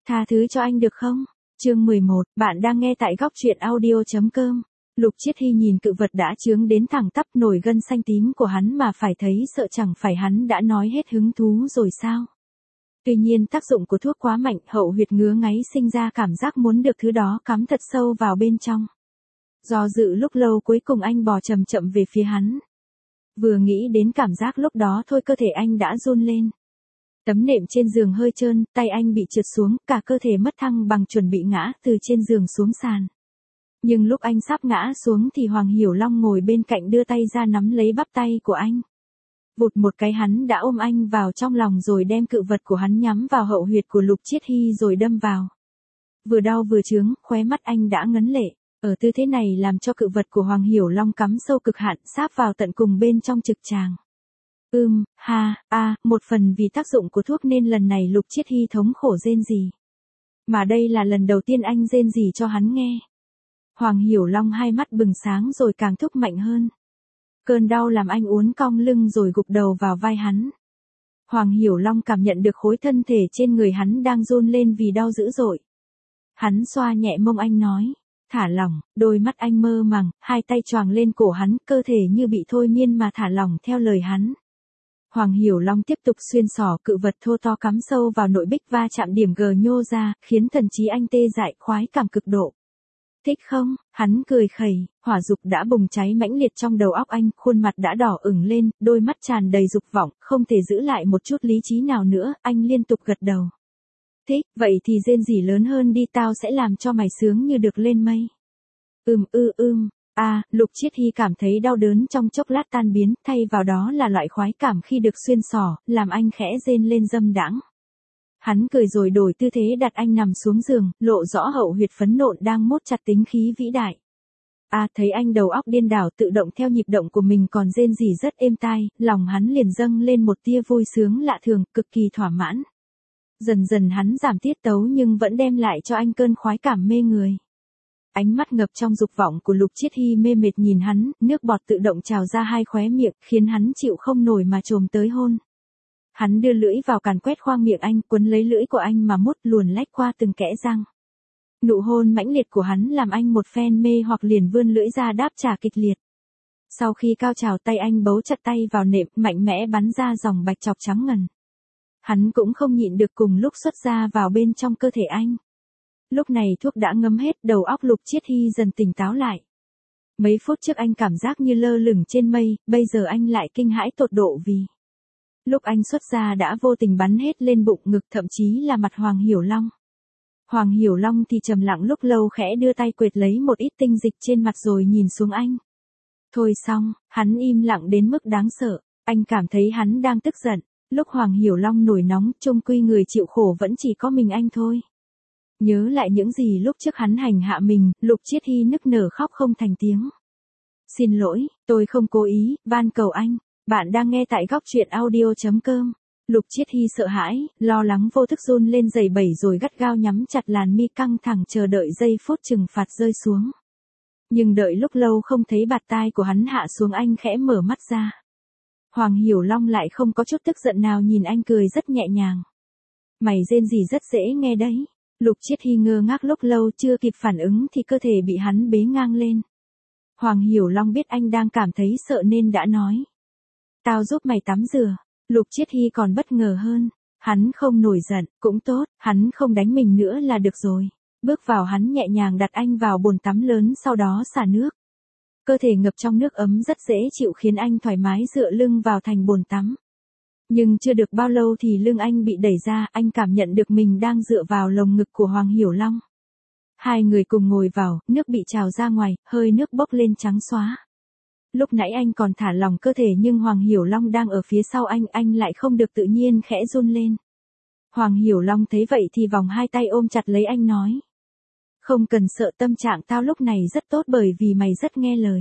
Tha thứ cho anh được không? Chương 11, bạn đang nghe tại góc truyện audio.com. Lục Chiết Hy nhìn cự vật đã chướng đến thẳng tắp nổi gân xanh tím của hắn mà phải thấy sợ, chẳng phải hắn đã nói hết hứng thú rồi sao? Tuy nhiên tác dụng của thuốc quá mạnh, hậu huyệt ngứa ngáy sinh ra cảm giác muốn được thứ đó cắm thật sâu vào bên trong. Do dự lúc lâu cuối cùng anh bò chậm chậm về phía hắn. Vừa nghĩ đến cảm giác lúc đó thôi cơ thể anh đã run lên. Tấm nệm trên giường hơi trơn, tay anh bị trượt xuống, cả cơ thể mất thăng bằng chuẩn bị ngã từ trên giường xuống sàn. Nhưng lúc anh sắp ngã xuống thì Hoàng Hiểu Long ngồi bên cạnh đưa tay ra nắm lấy bắp tay của anh. Vụt một cái hắn đã ôm anh vào trong lòng rồi đem cự vật của hắn nhắm vào hậu huyệt của Lục Chiết Hy rồi đâm vào. Vừa đau vừa chướng, khóe mắt anh đã ngấn lệ. Ở tư thế này làm cho cự vật của Hoàng Hiểu Long cắm sâu cực hạn, sáp vào tận cùng bên trong trực tràng. Một phần vì tác dụng của thuốc nên lần này Lục Chiết Hy thống khổ rên rỉ. Mà đây là lần đầu tiên anh rên rỉ cho hắn nghe. Hoàng Hiểu Long hai mắt bừng sáng rồi càng thúc mạnh hơn. Cơn đau làm anh uốn cong lưng rồi gục đầu vào vai hắn. Hoàng Hiểu Long cảm nhận được khối thân thể trên người hắn đang run lên vì đau dữ dội. Hắn xoa nhẹ mông anh nói, thả lỏng, đôi mắt anh mơ màng, hai tay choàng lên cổ hắn, cơ thể như bị thôi miên mà thả lỏng theo lời hắn. Hoàng Hiểu Long tiếp tục xuyên xỏ cự vật thô to cắm sâu vào nội bích va chạm điểm gờ nhô ra, khiến thần trí anh tê dại khoái cảm cực độ. Thích không? Hắn cười khẩy, hỏa dục đã bùng cháy mãnh liệt trong đầu óc anh, khuôn mặt đã đỏ ửng lên, đôi mắt tràn đầy dục vọng, không thể giữ lại một chút lý trí nào nữa, anh liên tục gật đầu. Thích, vậy thì rên rỉ lớn hơn đi, tao sẽ làm cho mày sướng như được lên mây. Lục Chiết Hy cảm thấy đau đớn trong chốc lát tan biến, thay vào đó là loại khoái cảm khi được xuyên xỏ, làm anh khẽ rên lên dâm đãng. Hắn cười rồi đổi tư thế đặt anh nằm xuống giường, lộ rõ hậu huyệt phấn nộn đang mốt chặt tính khí vĩ đại. Thấy anh đầu óc điên đảo tự động theo nhịp động của mình còn rên rỉ rất êm tai, lòng hắn liền dâng lên một tia vui sướng lạ thường, cực kỳ thỏa mãn. Dần dần hắn giảm tiết tấu nhưng vẫn đem lại cho anh cơn khoái cảm mê người. Ánh mắt ngập trong dục vọng của Lục Chiết Hy mê mệt nhìn hắn, nước bọt tự động trào ra hai khóe miệng, khiến hắn chịu không nổi mà chồm tới hôn. Hắn đưa lưỡi vào càn quét khoang miệng anh, quấn lấy lưỡi của anh mà mút luồn lách qua từng kẽ răng. Nụ hôn mãnh liệt của hắn làm anh một phen mê hoặc liền vươn lưỡi ra đáp trả kịch liệt. Sau khi cao trào tay anh bấu chặt tay vào nệm, mạnh mẽ bắn ra dòng bạch chọc trắng ngần. Hắn cũng không nhịn được cùng lúc xuất ra vào bên trong cơ thể anh. Lúc này thuốc đã ngấm hết, đầu óc Lục Chiết Hy dần tỉnh táo lại. Mấy phút trước anh cảm giác như lơ lửng trên mây, bây giờ anh lại kinh hãi tột độ vì lúc anh xuất ra đã vô tình bắn hết lên bụng ngực, thậm chí là mặt Hoàng Hiểu Long. Hoàng Hiểu Long thì trầm lặng lúc lâu, khẽ đưa tay quệt lấy một ít tinh dịch trên mặt rồi nhìn xuống anh. Thôi xong, hắn im lặng đến mức đáng sợ, anh cảm thấy hắn đang tức giận. Lúc Hoàng Hiểu Long nổi nóng, chung quy người chịu khổ vẫn chỉ có mình anh thôi. Nhớ lại những gì lúc trước hắn hành hạ mình, Lục Chiết Hy nức nở khóc không thành tiếng. Xin lỗi, tôi không cố ý, van cầu anh. Bạn đang nghe tại góc truyện audio.com. Lục Chiết Hy sợ hãi, lo lắng vô thức run lên rẩy bẩy rồi gắt gao nhắm chặt làn mi căng thẳng chờ đợi giây phút trừng phạt rơi xuống. Nhưng đợi lúc lâu không thấy bạt tai của hắn hạ xuống, anh khẽ mở mắt ra. Hoàng Hiểu Long lại không có chút tức giận nào, nhìn anh cười rất nhẹ nhàng. Mày rên rỉ rất dễ nghe đấy. Lục Chiết Hy ngơ ngác lúc lâu chưa kịp phản ứng thì cơ thể bị hắn bế ngang lên. Hoàng Hiểu Long biết anh đang cảm thấy sợ nên đã nói. Tao giúp mày tắm rửa. Lục Chiết Hy còn bất ngờ hơn. Hắn không nổi giận, cũng tốt, hắn không đánh mình nữa là được rồi. Bước vào hắn nhẹ nhàng đặt anh vào bồn tắm lớn, sau đó xả nước. Cơ thể ngập trong nước ấm rất dễ chịu khiến anh thoải mái dựa lưng vào thành bồn tắm. Nhưng chưa được bao lâu thì lưng anh bị đẩy ra, anh cảm nhận được mình đang dựa vào lồng ngực của Hoàng Hiểu Long. Hai người cùng ngồi vào, nước bị trào ra ngoài, hơi nước bốc lên trắng xóa. Lúc nãy anh còn thả lỏng cơ thể nhưng Hoàng Hiểu Long đang ở phía sau anh lại không được tự nhiên khẽ run lên. Hoàng Hiểu Long thấy vậy thì vòng hai tay ôm chặt lấy anh nói. Không cần sợ, tâm trạng tao lúc này rất tốt bởi vì mày rất nghe lời.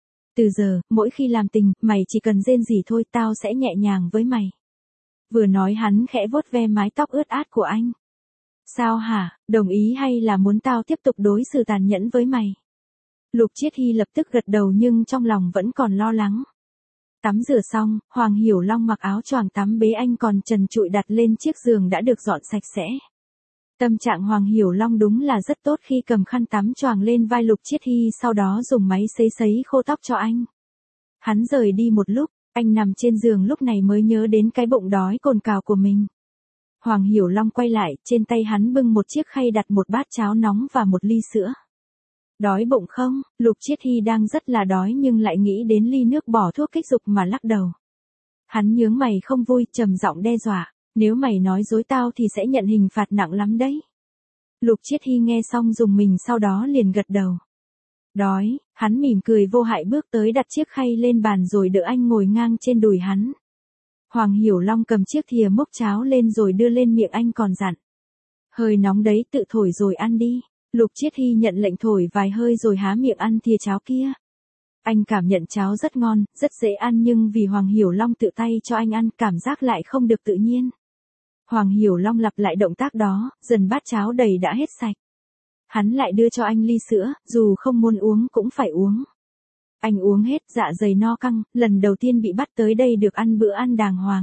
Từ giờ, mỗi khi làm tình, mày chỉ cần rên rỉ thôi, tao sẽ nhẹ nhàng với mày. Vừa nói hắn khẽ vuốt ve mái tóc ướt át của anh. Sao hả, đồng ý hay là muốn tao tiếp tục đối xử tàn nhẫn với mày? Lục Chiết Hy lập tức gật đầu nhưng trong lòng vẫn còn lo lắng. Tắm rửa xong, Hoàng Hiểu Long mặc áo choàng tắm bế anh còn trần trụi đặt lên chiếc giường đã được dọn sạch sẽ. Tâm trạng Hoàng Hiểu Long đúng là rất tốt khi cầm khăn tắm choàng lên vai Lục Chiết Hy, sau đó dùng máy sấy khô tóc cho anh. Hắn rời đi một lúc, anh nằm trên giường lúc này mới nhớ đến cái bụng đói cồn cào của mình. Hoàng Hiểu Long quay lại, trên tay hắn bưng một chiếc khay đặt một bát cháo nóng và một ly sữa. Đói bụng không? Lục Chiết Hy đang rất là đói nhưng lại nghĩ đến ly nước bỏ thuốc kích dục mà lắc đầu. Hắn nhướng mày không vui, trầm giọng đe dọa, nếu mày nói dối tao thì sẽ nhận hình phạt nặng lắm đấy. Lục Chiết Hy nghe xong rùng mình, sau đó liền gật đầu. Đói, hắn mỉm cười vô hại bước tới đặt chiếc khay lên bàn rồi đỡ anh ngồi ngang trên đùi hắn. Hoàng Hiểu Long cầm chiếc thìa múc cháo lên rồi đưa lên miệng anh, còn dặn. Hơi nóng đấy, tự thổi rồi ăn đi. Lục Chiết Hy nhận lệnh thổi vài hơi rồi há miệng ăn thìa cháo kia. Anh cảm nhận cháo rất ngon, rất dễ ăn, nhưng vì Hoàng Hiểu Long tự tay cho anh ăn, cảm giác lại không được tự nhiên. Hoàng Hiểu Long lặp lại động tác đó, dần bát cháo đầy đã hết sạch. Hắn lại đưa cho anh ly sữa, dù không muốn uống cũng phải uống. Anh uống hết, dạ dày no căng, lần đầu tiên bị bắt tới đây được ăn bữa ăn đàng hoàng.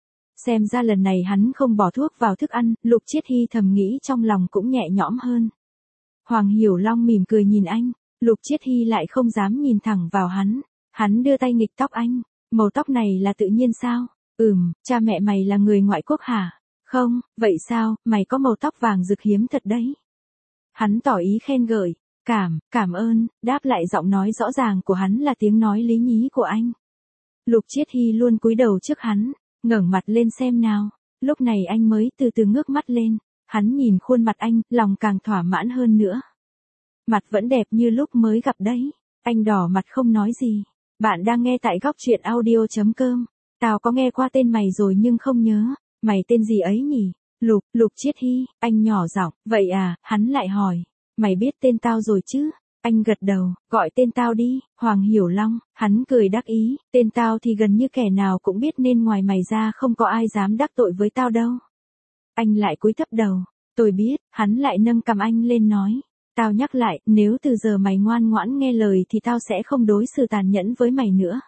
Xem ra lần này hắn không bỏ thuốc vào thức ăn, Lục Chiết Hy thầm nghĩ, trong lòng cũng nhẹ nhõm hơn. Hoàng Hiểu Long mỉm cười nhìn anh, Lục Chiết Hy lại không dám nhìn thẳng vào hắn. Hắn đưa tay nghịch tóc anh, màu tóc này là tự nhiên sao? Cha mẹ mày là người ngoại quốc hả? Không, vậy sao, mày có màu tóc vàng rực hiếm thật đấy. Hắn tỏ ý khen ngợi, cảm ơn, đáp lại giọng nói rõ ràng của hắn là tiếng nói lý nhí của anh. Lục Chiết Hy luôn cúi đầu trước hắn, ngẩng mặt lên xem nào. Lúc này anh mới từ từ ngước mắt lên, hắn nhìn khuôn mặt anh, lòng càng thỏa mãn hơn nữa. Mặt vẫn đẹp như lúc mới gặp đấy. Anh đỏ mặt không nói gì. Bạn đang nghe tại Góc Truyện Audio.com. Tao có nghe qua tên mày rồi nhưng không nhớ. Mày tên gì ấy nhỉ? Lục Chiết Hy, anh nhỏ giọng, vậy à, hắn lại hỏi. Mày biết tên tao rồi chứ? Anh gật đầu, gọi tên tao đi, Hoàng Hiểu Long. Hắn cười đắc ý, tên tao thì gần như kẻ nào cũng biết nên ngoài mày ra không có ai dám đắc tội với tao đâu. Anh lại cúi thấp đầu, tôi biết, hắn lại nâng cằm anh lên nói. Tao nhắc lại, nếu từ giờ mày ngoan ngoãn nghe lời thì tao sẽ không đối xử tàn nhẫn với mày nữa.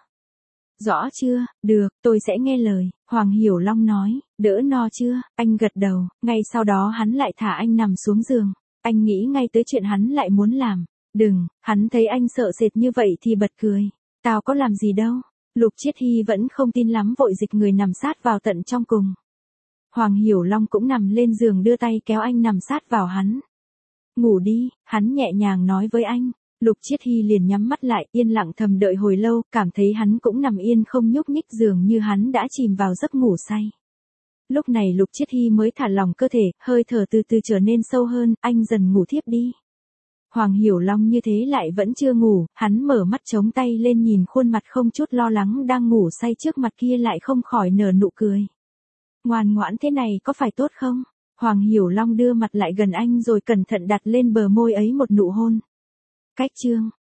Rõ chưa? Được, tôi sẽ nghe lời, Hoàng Hiểu Long nói. Đỡ no chưa? Anh gật đầu, ngay sau đó hắn lại thả anh nằm xuống giường. Anh nghĩ ngay tới chuyện hắn lại muốn làm. Đừng, hắn thấy anh sợ sệt như vậy thì bật cười. Tao có làm gì đâu. Lục Chiết Hy vẫn không tin lắm, vội dịch người nằm sát vào tận trong cùng. Hoàng Hiểu Long cũng nằm lên giường đưa tay kéo anh nằm sát vào hắn. Ngủ đi, hắn nhẹ nhàng nói với anh. Lục Chiết Hy liền nhắm mắt lại, yên lặng thầm đợi hồi lâu, cảm thấy hắn cũng nằm yên không nhúc nhích, dường như hắn đã chìm vào giấc ngủ say. Lúc này Lục Chiết Hy mới thả lỏng cơ thể, hơi thở từ từ trở nên sâu hơn, anh dần ngủ thiếp đi. Hoàng Hiểu Long như thế lại vẫn chưa ngủ, hắn mở mắt chống tay lên nhìn khuôn mặt không chút lo lắng đang ngủ say trước mặt kia, lại không khỏi nở nụ cười. Ngoan ngoãn thế này có phải tốt không? Hoàng Hiểu Long đưa mặt lại gần anh rồi cẩn thận đặt lên bờ môi ấy một nụ hôn. Cách chương